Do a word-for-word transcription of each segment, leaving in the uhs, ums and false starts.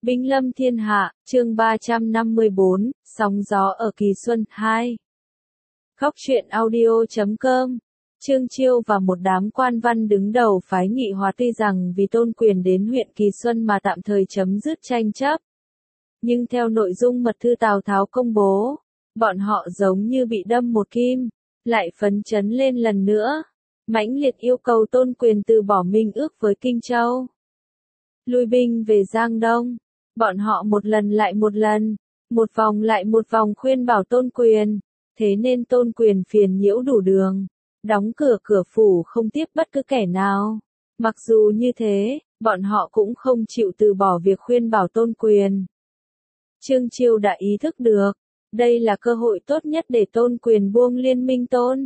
Binh lâm thiên hạ, chương ba trăm năm mươi tư, sóng gió ở Kỳ Xuân hai. Khóc chuyện audio chấm com. Trương Chiêu và một đám quan văn đứng đầu phái Nghị Hòa tuy rằng vì tôn quyền đến huyện Kỳ Xuân mà tạm thời chấm dứt tranh chấp. Nhưng theo nội dung mật thư Tào Tháo công bố, bọn họ giống như bị đâm một kim, lại phấn chấn lên lần nữa, mãnh liệt yêu cầu tôn quyền từ bỏ minh ước với Kinh Châu. Lui binh về Giang Đông. Bọn họ một lần lại một lần, một vòng lại một vòng khuyên bảo tôn quyền, thế nên tôn quyền phiền nhiễu đủ đường, đóng cửa cửa phủ không tiếp bất cứ kẻ nào. Mặc dù như thế, bọn họ cũng không chịu từ bỏ việc khuyên bảo tôn quyền. Trương Chiêu đã ý thức được, đây là cơ hội tốt nhất để tôn quyền buông liên minh tôn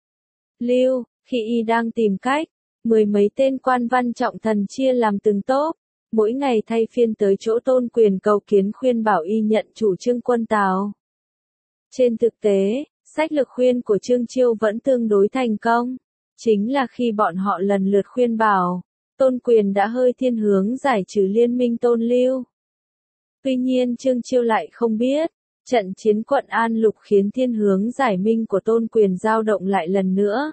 Lưu, khi y đang tìm cách, mười mấy tên quan văn trọng thần chia làm từng tốp. Mỗi ngày thay phiên tới chỗ tôn quyền cầu kiến khuyên bảo y nhận chủ trương quân Tào. Trên thực tế, sách lược khuyên của Trương Chiêu vẫn tương đối thành công. Chính là khi bọn họ lần lượt khuyên bảo, tôn quyền đã hơi thiên hướng giải trừ liên minh tôn Lưu. Tuy nhiên Trương Chiêu lại không biết, trận chiến quận An Lục khiến thiên hướng giải minh của tôn quyền dao động lại lần nữa.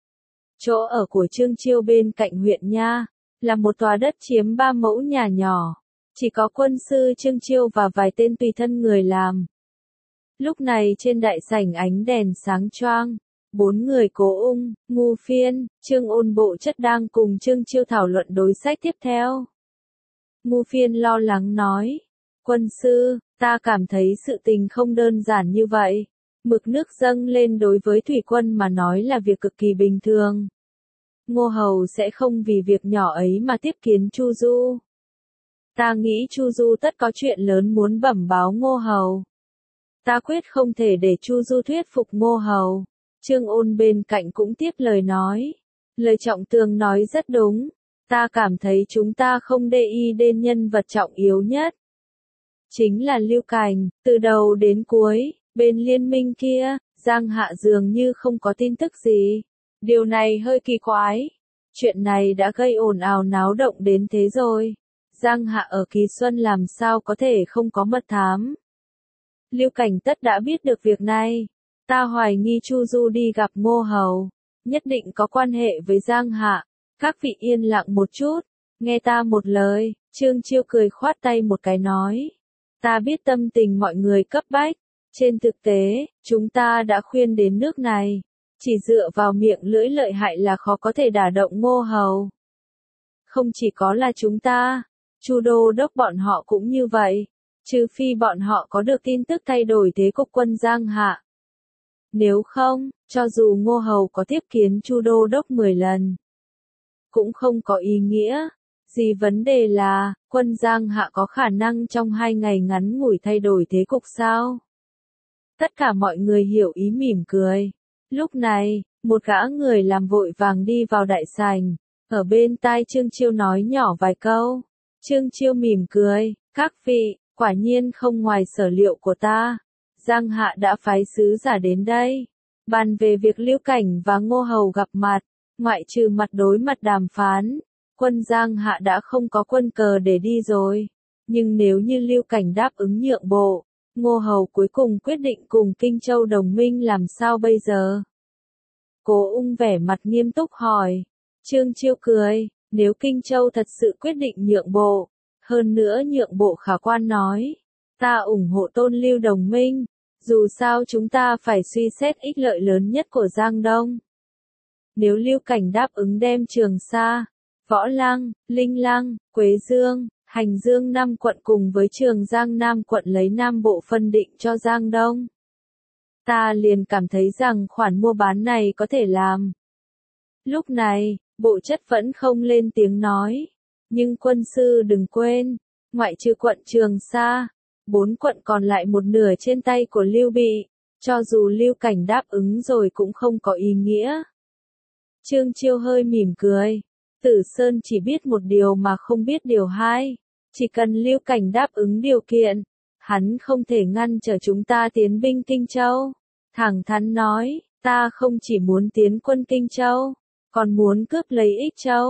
Chỗ ở của Trương Chiêu bên cạnh huyện Nha là một tòa đất chiếm ba mẫu nhà nhỏ, chỉ có quân sư Trương Chiêu và vài tên tùy thân người làm. Lúc này trên đại sảnh ánh đèn sáng choang, bốn người Cố Ung, Ngu Phiên, Trương Ôn Bộ Chất đang cùng Trương Chiêu thảo luận đối sách tiếp theo. Ngu Phiên lo lắng nói, quân sư, ta cảm thấy sự tình không đơn giản như vậy. Mực nước dâng lên đối với thủy quân mà nói là việc cực kỳ bình thường. Ngô Hầu sẽ không vì việc nhỏ ấy mà tiếp kiến Chu Du. Ta nghĩ Chu Du tất có chuyện lớn muốn bẩm báo Ngô Hầu. Ta quyết không thể để Chu Du thuyết phục Ngô Hầu. Trương Ôn bên cạnh cũng tiếp lời nói. Lời Trọng Tường nói rất đúng. Ta cảm thấy chúng ta không để ý đến nhân vật trọng yếu nhất. Chính là Lưu Cảnh, từ đầu đến cuối, bên liên minh kia, Giang Hạ dường như không có tin tức gì. Điều này hơi kỳ quái. Chuyện này đã gây ồn ào náo động đến thế rồi. Giang Hạ ở Kỳ Xuân làm sao có thể không có mật thám. Lưu Cảnh tất đã biết được việc này. Ta hoài nghi Chu Du đi gặp Ngô Hầu, nhất định có quan hệ với Giang Hạ. Các vị yên lặng một chút, nghe ta một lời. Trương Chiêu cười khoát tay một cái nói. Ta biết tâm tình mọi người cấp bách. Trên thực tế, chúng ta đã khuyên đến nước này. Chỉ dựa vào miệng lưỡi lợi hại là khó có thể đả động Ngô Hầu. Không chỉ có là chúng ta, Chu đô đốc bọn họ cũng như vậy, trừ phi bọn họ có được tin tức thay đổi thế cục quân Giang Hạ. Nếu không, cho dù Ngô Hầu có tiếp kiến Chu đô đốc mười lần, cũng không có ý nghĩa gì. Vấn đề là, quân Giang Hạ có khả năng trong hai ngày ngắn ngủi thay đổi thế cục sao? Tất cả mọi người hiểu ý mỉm cười. Lúc này, một gã người làm vội vàng đi vào đại sảnh, ở bên tai Trương Chiêu nói nhỏ vài câu. Trương Chiêu mỉm cười, các vị, quả nhiên không ngoài sở liệu của ta. Giang Hạ đã phái sứ giả đến đây, bàn về việc Lưu Cảnh và Ngô Hầu gặp mặt, ngoại trừ mặt đối mặt đàm phán. Quân Giang Hạ đã không có quân cờ để đi rồi, nhưng nếu như Lưu Cảnh đáp ứng nhượng bộ, Ngô Hầu cuối cùng quyết định cùng Kinh Châu đồng minh làm sao bây giờ? Cố Ung vẻ mặt nghiêm túc hỏi. Trương Chiêu cười, nếu Kinh Châu thật sự quyết định nhượng bộ, hơn nữa nhượng bộ khả quan nói, ta ủng hộ tôn Lưu đồng minh, dù sao chúng ta phải suy xét ích lợi lớn nhất của Giang Đông. Nếu Lưu Cảnh đáp ứng đem Trường Sa, Võ Lăng, Linh Lăng, Quế Dương, Hành Dương năm quận cùng với Trường Giang Nam quận lấy Nam Bộ phân định cho Giang Đông, ta liền cảm thấy rằng khoản mua bán này có thể làm. Lúc này, Bộ Chất vẫn không lên tiếng nói. Nhưng quân sư đừng quên, ngoại trừ quận Trường Sa, bốn quận còn lại một nửa trên tay của Lưu Bị. Cho dù Lưu Cảnh đáp ứng rồi cũng không có ý nghĩa. Trương Chiêu hơi mỉm cười. Tử Sơn chỉ biết một điều mà không biết điều hai. Chỉ cần Lưu Cảnh đáp ứng điều kiện, hắn không thể ngăn trở chúng ta tiến binh Kinh Châu. Thẳng thắn nói, ta không chỉ muốn tiến quân Kinh Châu, còn muốn cướp lấy Ích Châu.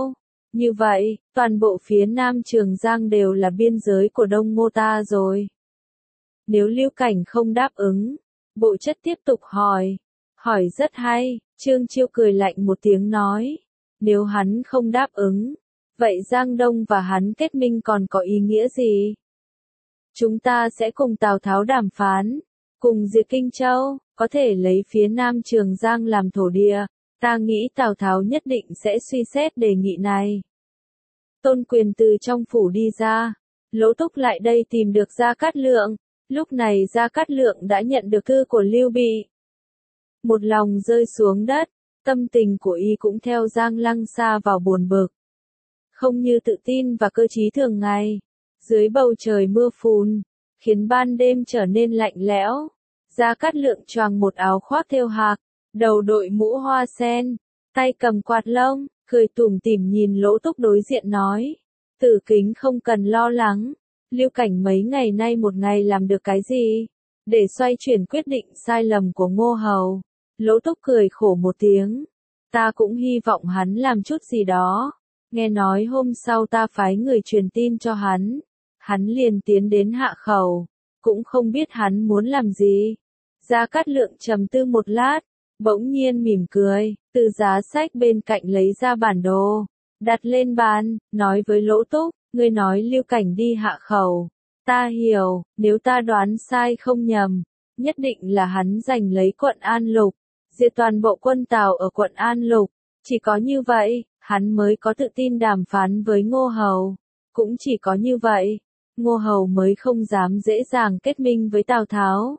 Như vậy, toàn bộ phía Nam Trường Giang đều là biên giới của Đông Ngô ta rồi. Nếu Lưu Cảnh không đáp ứng, Bộ Chất tiếp tục hỏi. Hỏi rất hay, Trương Chiêu cười lạnh một tiếng nói. Nếu hắn không đáp ứng, vậy Giang Đông và hắn kết minh còn có ý nghĩa gì? Chúng ta sẽ cùng Tào Tháo đàm phán, cùng diệt Kinh Châu, có thể lấy phía Nam Trường Giang làm thổ địa. Ta nghĩ Tào Tháo nhất định sẽ suy xét đề nghị này. Tôn Quyền từ trong phủ đi ra, Lỗ Túc lại đây tìm được Gia Cát Lượng. Lúc này Gia Cát Lượng đã nhận được thư của Lưu Bị. Một lòng rơi xuống đất, tâm tình của y cũng theo Giang Lăng xa vào buồn bực. Không như tự tin và cơ trí thường ngày. Dưới bầu trời mưa phùn, khiến ban đêm trở nên lạnh lẽo. Gia Cát Lượng choàng một áo khoác thêu hạc, đầu đội mũ hoa sen, tay cầm quạt lông, cười tủm tỉm nhìn Lỗ Túc đối diện nói. Tử Kính không cần lo lắng, Lưu Cảnh mấy ngày nay một ngày làm được cái gì? Để xoay chuyển quyết định sai lầm của Ngô Hầu. Lỗ Túc cười khổ một tiếng. Ta cũng hy vọng hắn làm chút gì đó. Nghe nói hôm sau ta phái người truyền tin cho hắn. Hắn liền tiến đến hạ khẩu. Cũng không biết hắn muốn làm gì. Gia Cát Lượng trầm tư một lát. Bỗng nhiên mỉm cười. Từ giá sách bên cạnh lấy ra bản đồ. Đặt lên bàn. Nói với Lỗ Túc. Ngươi nói Lưu Cảnh đi hạ khẩu. Ta hiểu. Nếu ta đoán sai không nhầm. Nhất định là hắn giành lấy quận An Lục. Diệt toàn bộ quân Tào ở quận An Lục. Chỉ có như vậy, hắn mới có tự tin đàm phán với Ngô Hầu. Cũng chỉ có như vậy, Ngô Hầu mới không dám dễ dàng kết minh với Tào Tháo.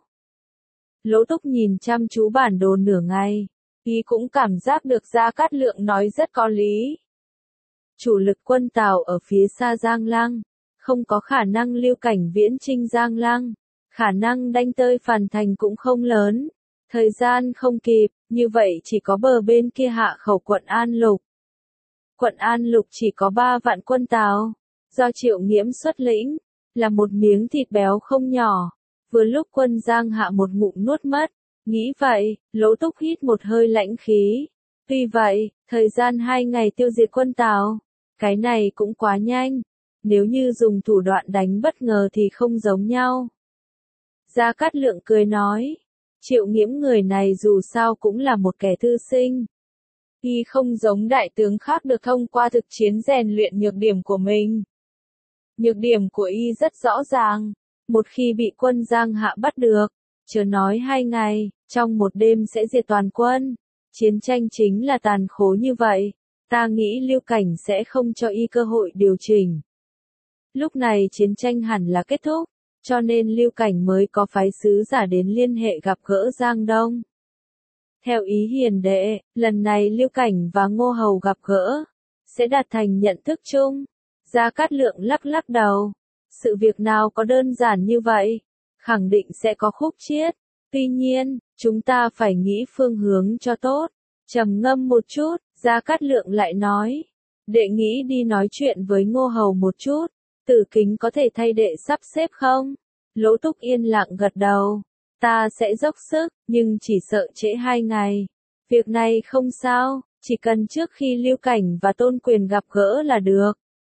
Lỗ Túc nhìn chăm chú bản đồ nửa ngày, y cũng cảm giác được Gia Cát Lượng nói rất có lý. Chủ lực quân Tào ở phía xa Giang Lăng, không có khả năng Lưu Cảnh viễn chinh Giang Lăng, khả năng đánh tơi Phàn Thành cũng không lớn. Thời gian không kịp, như vậy chỉ có bờ bên kia hạ khẩu quận An Lục. Quận An Lục chỉ có ba vạn quân Tào, do Triệu Nghiễm xuất lĩnh, là một miếng thịt béo không nhỏ. Vừa lúc quân Giang Hạ một ngụm nuốt mất, nghĩ vậy, Lỗ Túc hít một hơi lãnh khí. Tuy vậy, thời gian hai ngày tiêu diệt quân Tào, cái này cũng quá nhanh. Nếu như dùng thủ đoạn đánh bất ngờ thì không giống nhau. Gia Cát Lượng cười nói. Triệu Nghiễm người này dù sao cũng là một kẻ thư sinh. Y không giống đại tướng khác được thông qua thực chiến rèn luyện nhược điểm của mình. Nhược điểm của y rất rõ ràng. Một khi bị quân Giang Hạ bắt được, chớ nói hai ngày, trong một đêm sẽ diệt toàn quân. Chiến tranh chính là tàn khốc như vậy. Ta nghĩ Lưu Cảnh sẽ không cho y cơ hội điều chỉnh. Lúc này chiến tranh hẳn là kết thúc. Cho nên Lưu Cảnh mới có phái sứ giả đến liên hệ gặp gỡ Giang Đông. Theo ý hiền đệ, lần này Lưu Cảnh và Ngô Hầu gặp gỡ, sẽ đạt thành nhận thức chung. Gia Cát Lượng lắc lắc đầu. Sự việc nào có đơn giản như vậy, khẳng định sẽ có khúc chiết. Tuy nhiên, chúng ta phải nghĩ phương hướng cho tốt. Trầm ngâm một chút, Gia Cát Lượng lại nói. Đệ nghĩ đi nói chuyện với Ngô Hầu một chút. Tử Kính có thể thay đệ sắp xếp không? Lỗ Túc yên lặng gật đầu. Ta sẽ dốc sức, nhưng chỉ sợ trễ hai ngày. Việc này không sao, chỉ cần trước khi Lưu Cảnh và Tôn Quyền gặp gỡ là được.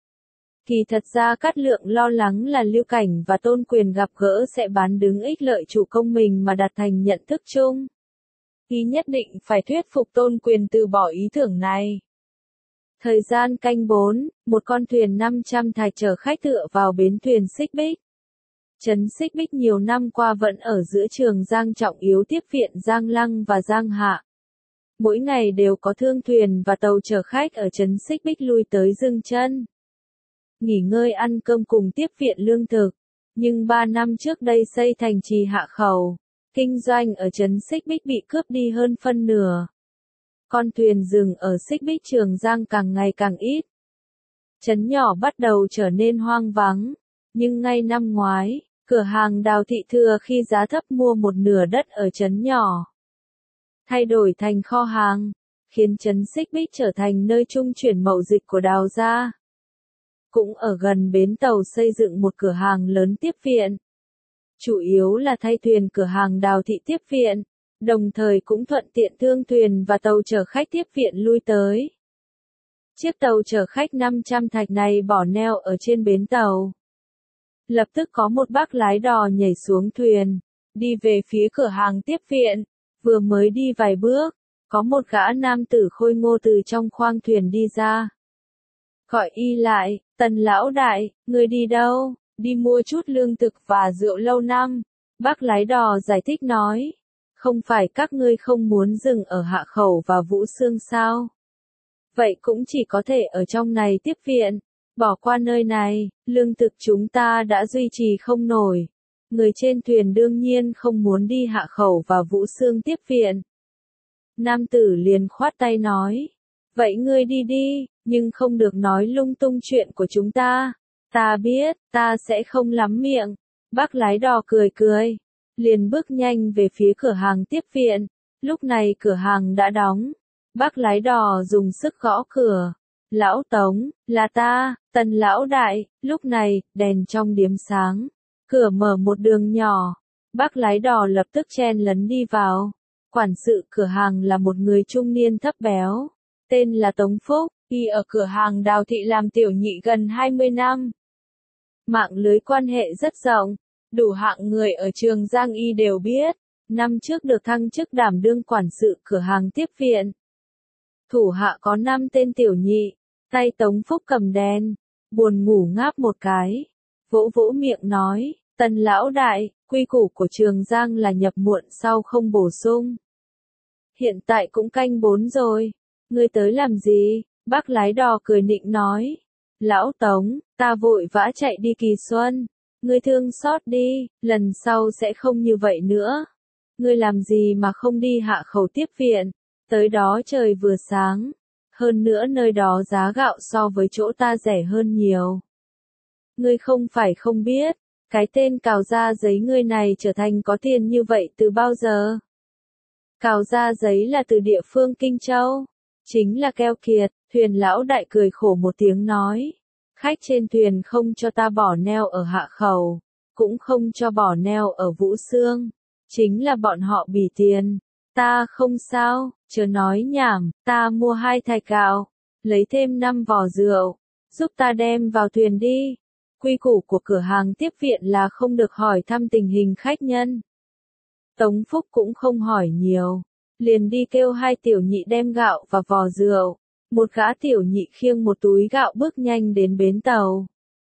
Kỳ thật ra Cát Lượng lo lắng là Lưu Cảnh và Tôn Quyền gặp gỡ sẽ bán đứng ích lợi chủ công mình mà đạt thành nhận thức chung. Y nhất định phải thuyết phục Tôn Quyền từ bỏ ý tưởng này. Thời gian canh bốn, một con thuyền năm trăm thạch chở khách tựa vào bến thuyền Xích Bích. Trấn Xích Bích nhiều năm qua vẫn ở giữa Trường Giang trọng yếu tiếp viện Giang Lăng và Giang Hạ. Mỗi ngày đều có thương thuyền và tàu chở khách ở trấn Xích Bích lui tới dừng chân. Nghỉ ngơi ăn cơm cùng tiếp viện lương thực. Nhưng ba năm trước đây xây thành trì hạ khẩu, kinh doanh ở trấn Xích Bích bị cướp đi hơn phân nửa. Con thuyền dừng ở Xích Bích Trường Giang càng ngày càng ít. Trấn nhỏ bắt đầu trở nên hoang vắng. Nhưng ngay năm ngoái, cửa hàng Đào Thị Thừa khi giá thấp mua một nửa đất ở trấn nhỏ. Thay đổi thành kho hàng, khiến trấn Xích Bích trở thành nơi trung chuyển mậu dịch của Đào gia. Cũng ở gần bến tàu xây dựng một cửa hàng lớn tiếp viện. Chủ yếu là thay thuyền cửa hàng Đào Thị tiếp viện, đồng thời cũng thuận tiện thương thuyền và tàu chở khách tiếp viện lui tới. Chiếc tàu chở khách năm trăm thạch này bỏ neo ở trên bến tàu. Lập tức có một bác lái đò nhảy xuống thuyền, đi về phía cửa hàng tiếp viện. Vừa mới đi vài bước, có một gã nam tử khôi ngô từ trong khoang thuyền đi ra. Gọi y lại, Tần lão đại, người đi đâu? Đi mua chút lương thực và rượu lâu năm. Bác lái đò giải thích nói. Không phải các ngươi không muốn dừng ở Hạ Khẩu và Vũ Xương sao? Vậy cũng chỉ có thể ở trong này tiếp viện. Bỏ qua nơi này, lương thực chúng ta đã duy trì không nổi. Người trên thuyền đương nhiên không muốn đi Hạ Khẩu và Vũ Xương tiếp viện. Nam tử liền khoát tay nói. Vậy ngươi đi đi, nhưng không được nói lung tung chuyện của chúng ta. Ta biết, ta sẽ không lắm miệng. Bác lái đò cười cười, liền bước nhanh về phía cửa hàng tiếp viện. Lúc này cửa hàng đã đóng. Bác lái đò dùng sức gõ cửa. Lão Tống, là ta, Tần lão đại. Lúc này, đèn trong điếm sáng. Cửa mở một đường nhỏ. Bác lái đò lập tức chen lấn đi vào. Quản sự cửa hàng là một người trung niên thấp béo. Tên là Tống Phúc, y ở cửa hàng Đào Thị làm tiểu nhị gần hai mươi năm. Mạng lưới quan hệ rất rộng, đủ hạng người ở Trường Giang y đều biết. Năm trước được thăng chức đảm đương quản sự cửa hàng tiếp viện. Thủ hạ có năm tên tiểu nhị, tay Tống Phúc cầm đèn, buồn ngủ ngáp một cái. Vỗ vỗ miệng nói, Tần lão đại, quy củ của Trường Giang là nhập muộn sau không bổ sung. Hiện tại cũng canh bốn rồi. Ngươi tới làm gì? Bác lái đò cười nịnh nói. Lão Tống, ta vội vã chạy đi Kỳ Xuân. Ngươi thương xót đi, lần sau sẽ không như vậy nữa. Ngươi làm gì mà không đi Hạ Khẩu tiếp viện? Tới đó trời vừa sáng. Hơn nữa nơi đó giá gạo so với chỗ ta rẻ hơn nhiều. Ngươi không phải không biết, cái tên Cào Da Giấy ngươi này trở thành có tiền như vậy từ bao giờ? Cào Da Giấy là từ địa phương Kinh Châu. Chính là keo kiệt. Thuyền lão đại cười khổ một tiếng nói. Khách trên thuyền không cho ta bỏ neo ở Hạ Khẩu, cũng không cho bỏ neo ở Vũ Xương. Chính là bọn họ bỉ tiền. Ta không sao, chớ nói nhảm, ta mua hai thạch gạo, lấy thêm năm vò rượu, giúp ta đem vào thuyền đi. Quy củ của cửa hàng tiếp viện là không được hỏi thăm tình hình khách nhân. Tống Phúc cũng không hỏi nhiều, liền đi kêu hai tiểu nhị đem gạo và vò rượu. Một gã tiểu nhị khiêng một túi gạo bước nhanh đến bến tàu.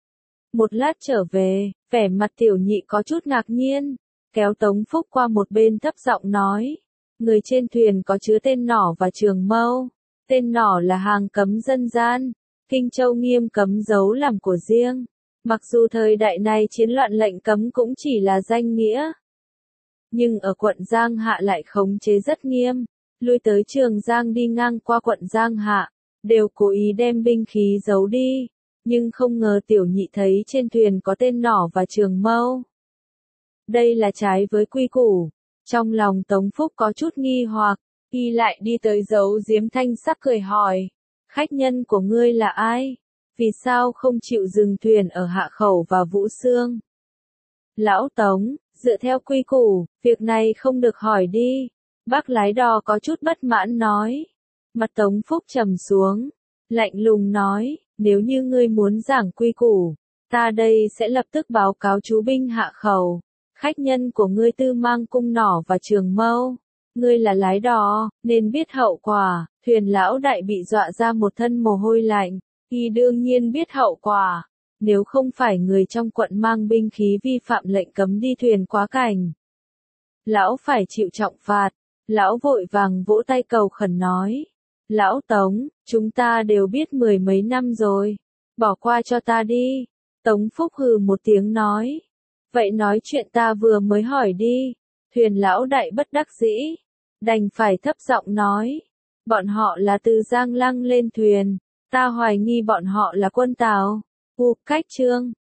Một lát trở về, vẻ mặt tiểu nhị có chút ngạc nhiên, kéo Tống Phúc qua một bên thấp giọng nói. Người trên thuyền có chứa tên nỏ và trường mâu. Tên nỏ là hàng cấm dân gian. Kinh Châu nghiêm cấm giấu làm của riêng. Mặc dù thời đại này chiến loạn lệnh cấm cũng chỉ là danh nghĩa. Nhưng ở quận Giang Hạ lại khống chế rất nghiêm. Lui tới Trường Giang đi ngang qua quận Giang Hạ, đều cố ý đem binh khí giấu đi. Nhưng không ngờ tiểu nhị thấy trên thuyền có tên nỏ và trường mâu. Đây là trái với quy củ. Trong lòng Tống Phúc có chút nghi hoặc, y lại đi tới giấu giếm thanh sắc cười hỏi. Khách nhân của ngươi là ai? Vì sao không chịu dừng thuyền ở Hạ Khẩu và Vũ Xương? Lão Tống, dựa theo quy củ, việc này không được hỏi đi. Bác lái đò có chút bất mãn nói. Mặt Tống Phúc trầm xuống, lạnh lùng nói, nếu như ngươi muốn giảng quy củ, ta đây sẽ lập tức báo cáo chú binh Hạ Khẩu. Khách nhân của ngươi tư mang cung nỏ và trường mâu. Ngươi là lái đò, nên biết hậu quả. Thuyền lão đại bị dọa ra một thân mồ hôi lạnh. Y đương nhiên biết hậu quả. Nếu không phải người trong quận mang binh khí vi phạm lệnh cấm đi thuyền quá cảnh, lão phải chịu trọng phạt. Lão vội vàng vỗ tay cầu khẩn nói. Lão Tống, chúng ta đều biết mười mấy năm rồi. Bỏ qua cho ta đi. Tống Phúc hừ một tiếng nói. Vậy nói chuyện ta vừa mới hỏi đi. Thuyền lão đại bất đắc dĩ, đành phải thấp giọng nói. Bọn họ là từ Giang Lăng lên thuyền. Ta hoài nghi bọn họ là quân Tào. U cách chương.